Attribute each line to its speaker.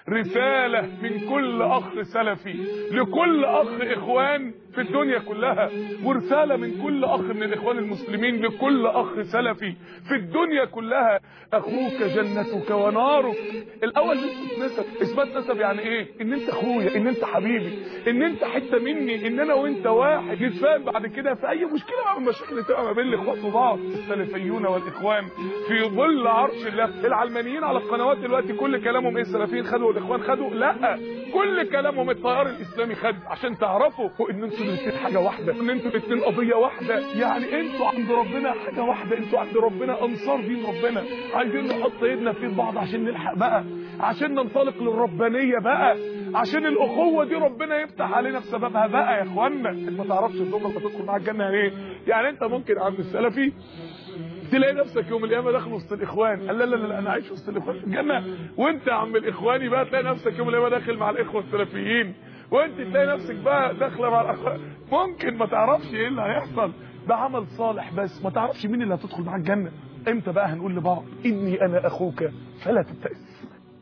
Speaker 1: رسالة من كل أخ سلفي لكل أخ إخوان في الدنيا كلها، ورسالة من كل أخ من الإخوان المسلمين لكل أخ سلفي في الدنيا كلها. أخوك جنتك ونارك. الأول نسب، إثبات نسب يعني إيه؟ إن أنت أخويا، إن أنت حبيبي، إن أنت حتة مني، إن أنا وأنت واحد. نتفاهم بعد كده في أي مشكلة بقى من المشاكل اللي تبقى ما بين الإخوات وبعض. السلفيون والإخوان في ظل عرش الله. العلمانيين على القنوات دلوقتي كل كلامهم إيه؟ السلفيين خدوا والإخوان خدوا؟ لا، كل كلامهم التيار الإسلامي خد، عشان تعرفوا إن أنتوا الاثنين حاجة واحدة، إن أنتوا الاثنين قضية واحدة. يعني أنتوا عند ربنا حاجة واحدة، أنتوا عند ربنا أنصار دين ربنا. عايزين نحط ايدنا في بعض عشان نلحق بقى، عشان ننطلق للربانية بقى، عشان الأخوة دي ربنا يفتح علينا بسببها بقى يا إخوانا. أنت ما تعرفش الزوجة اللي تدخل معاك الجنة إيه؟ يعني أنت ممكن عند السلفي تلاقي نفسك يوم القيامه داخل وسط الاخوان. لا لا لا، انا عايش وسط الاخوان في الجنه. وانت يا عم الاخواني بقى تلاقي نفسك يوم القيامه داخل مع الاخوه السلفيين، وانت تلاقي نفسك بقى داخله مع الاخوان. ممكن ما تعرفش ايه اللي هيحصل، ده عمل صالح بس ما تعرفش مين اللي هتدخل مع الجنه. امتى بقى هنقول لبعض اني انا اخوك فلا تبتئس؟